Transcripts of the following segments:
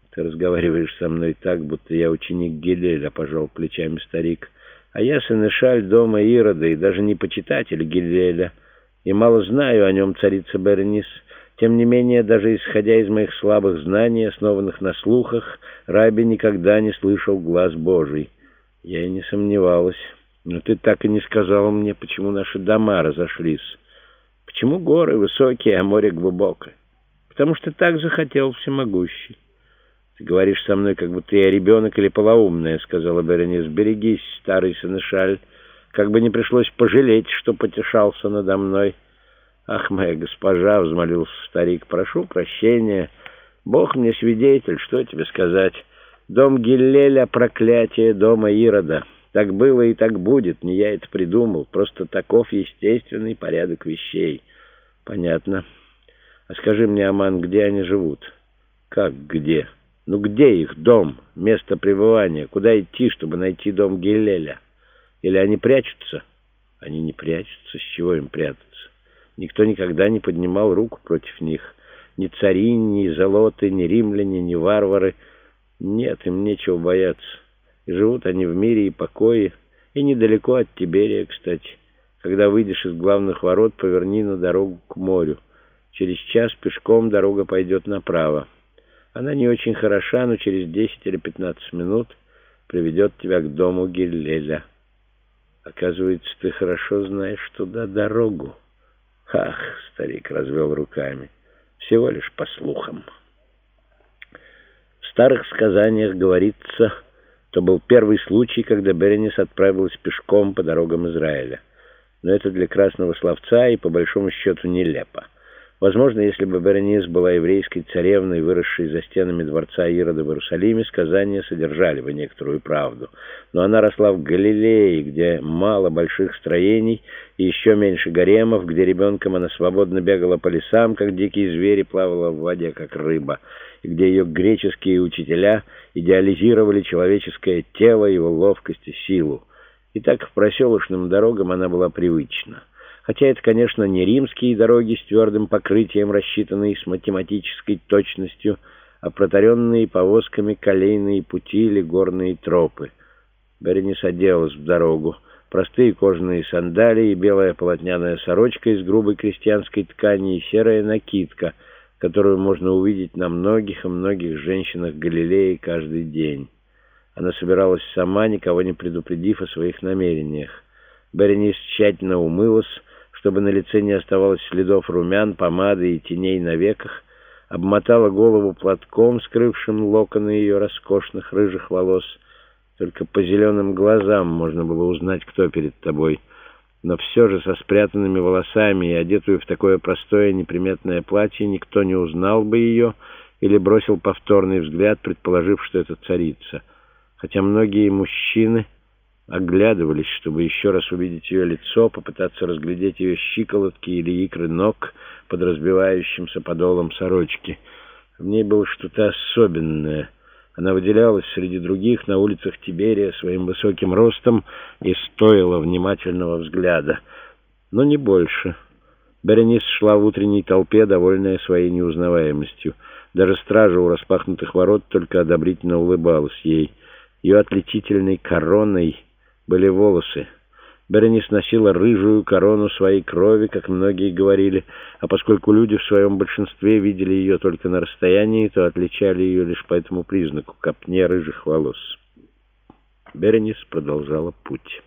«Ты разговариваешь со мной так, будто я ученик Гилеля», — пожал плечами старик. «А я сенешаль дома Ирода и даже не почитатель Гилеля, и мало знаю о нем, царица Беренис. Тем не менее, даже исходя из моих слабых знаний, основанных на слухах, Раби никогда не слышал глас Божий». «Я и не сомневалась. Но ты так и не сказал мне, почему наши дома разошлись. Почему горы высокие, а море глубокое? Потому что так захотел всемогущий». «Ты говоришь со мной, как будто я ребенок или полоумная», — сказала Беренис. «Берегись, старый сенешаль, как бы не пришлось пожалеть, что потешался надо мной». «Ах, моя госпожа», — взмолился старик, — «прошу прощения. Бог мне свидетель, что тебе сказать. Дом Гиллеля — проклятие дома Ирода. Так было и так будет, не я это придумал. Просто таков естественный порядок вещей». «Понятно. А скажи мне, Аман, где они живут?» «Как где? Ну где их дом, место пребывания? Куда идти, чтобы найти дом Гиллеля? Или они прячутся?» «Они не прячутся. С чего им прятаться? Никто никогда не поднимал руку против них. Ни цари, ни золоты, ни римляне, ни варвары. Нет, им нечего бояться. И живут они в мире и покое, и недалеко от Тиберия, кстати. Когда выйдешь из главных ворот, поверни на дорогу к морю. Через час пешком дорога пойдет направо. Она не очень хороша, но через 10 или 15 минут приведет тебя к дому Гиллеля. Оказывается, ты хорошо знаешь туда дорогу». «Ах!» — старик развел руками. «Всего лишь по слухам». В старых сказаниях говорится, то был первый случай, когда Беренис отправилась пешком по дорогам Израиля. Но это для красного словца и, по большому счету, нелепо. Возможно, если бы Беренис была еврейской царевной, выросшей за стенами дворца Ирода в Иерусалиме, сказания содержали бы некоторую правду. Но она росла в Галилее, где мало больших строений и еще меньше гаремов, где ребенком она свободно бегала по лесам, как дикие звери, плавала в воде, как рыба, и где ее греческие учителя идеализировали человеческое тело, его ловкость и силу. И так к проселочным дорогам она была привычна. Хотя это, конечно, не римские дороги с твердым покрытием, рассчитанные с математической точностью, а протаренные повозками колейные пути или горные тропы. Беренис оделась в дорогу. Простые кожаные сандалии, белая полотняная сорочка из грубой крестьянской ткани и серая накидка, которую можно увидеть на многих и многих женщинах Галилеи каждый день. Она собиралась сама, никого не предупредив о своих намерениях. Беренис тщательно умылась, чтобы на лице не оставалось следов румян, помады и теней на веках, обмотала голову платком, скрывшим локоны ее роскошных рыжих волос. Только по зеленым глазам можно было узнать, кто перед тобой. Но все же со спрятанными волосами и одетую в такое простое неприметное платье никто не узнал бы ее или бросил повторный взгляд, предположив, что это царица. Хотя многие мужчины оглядывались, чтобы еще раз увидеть ее лицо, попытаться разглядеть ее щиколотки или икры ног под разбивающимся подолом сорочки. В ней было что-то особенное. Она выделялась среди других на улицах Тиберия своим высоким ростом и стоила внимательного взгляда. Но не больше. Беренис шла в утренней толпе, довольная своей неузнаваемостью. Даже стража у распахнутых ворот только одобрительно улыбалась ей. Ее отличительной короной были волосы. Беренис носила рыжую корону своей крови, как многие говорили, а поскольку люди в своем большинстве видели ее только на расстоянии, то отличали ее лишь по этому признаку — копне рыжих волос. Беренис продолжала путь.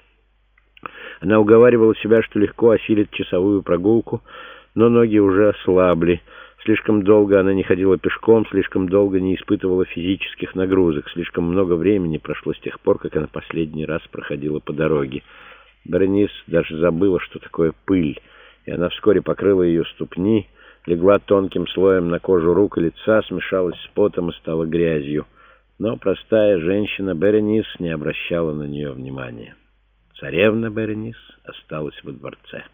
Она уговаривала себя, что легко осилит часовую прогулку, но ноги уже ослабли. Слишком долго она не ходила пешком, слишком долго не испытывала физических нагрузок, слишком много времени прошло с тех пор, как она последний раз проходила по дороге. Беренис даже забыла, что такое пыль, и она вскоре покрыла ее ступни, легла тонким слоем на кожу рук и лица, смешалась с потом и стала грязью. Но простая женщина Беренис не обращала на нее внимания. Царевна Беренис осталась во дворце.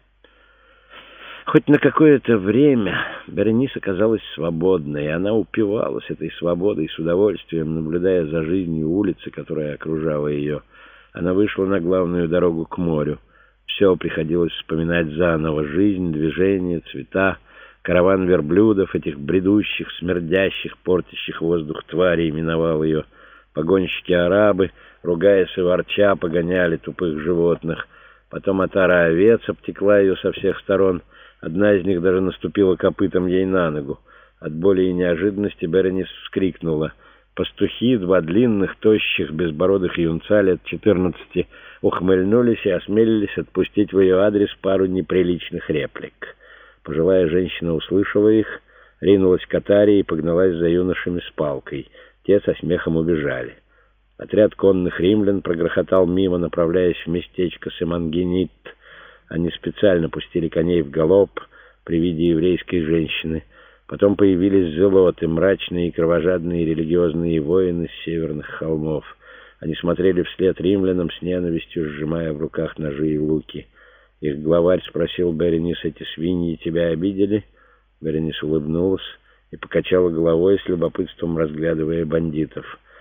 Хоть на какое-то время Беренис оказалась свободной, и она упивалась этой свободой с удовольствием, наблюдая за жизнью улицы, которая окружала ее. Она вышла на главную дорогу к морю. Все приходилось вспоминать заново: жизнь, движение, цвета. Караван верблюдов, этих бредущих, смердящих, портящих воздух тварей, миновал ее. Погонщики-арабы, ругаясь и ворча, погоняли тупых животных. Потом отара овец обтекла ее со всех сторон. Одна из них даже наступила копытом ей на ногу. От боли и неожиданности Беренис вскрикнула. Пастухи, два длинных, тощих, безбородых юнца лет 14, ухмыльнулись и осмелились отпустить в ее адрес пару неприличных реплик. Пожилая женщина услышала их, ринулась к отаре и погналась за юношами с палкой. Те со смехом убежали. Отряд конных римлян прогрохотал мимо, направляясь в местечко Семангенит. Они специально пустили коней в галоп при виде еврейской женщины. Потом появились зелоты, мрачные и кровожадные религиозные воины с северных холмов. Они смотрели вслед римлянам с ненавистью, сжимая в руках ножи и луки. Их главарь спросил Беренис: «Эти свиньи тебя обидели?» Беренис улыбнулась и покачала головой, с любопытством разглядывая бандитов.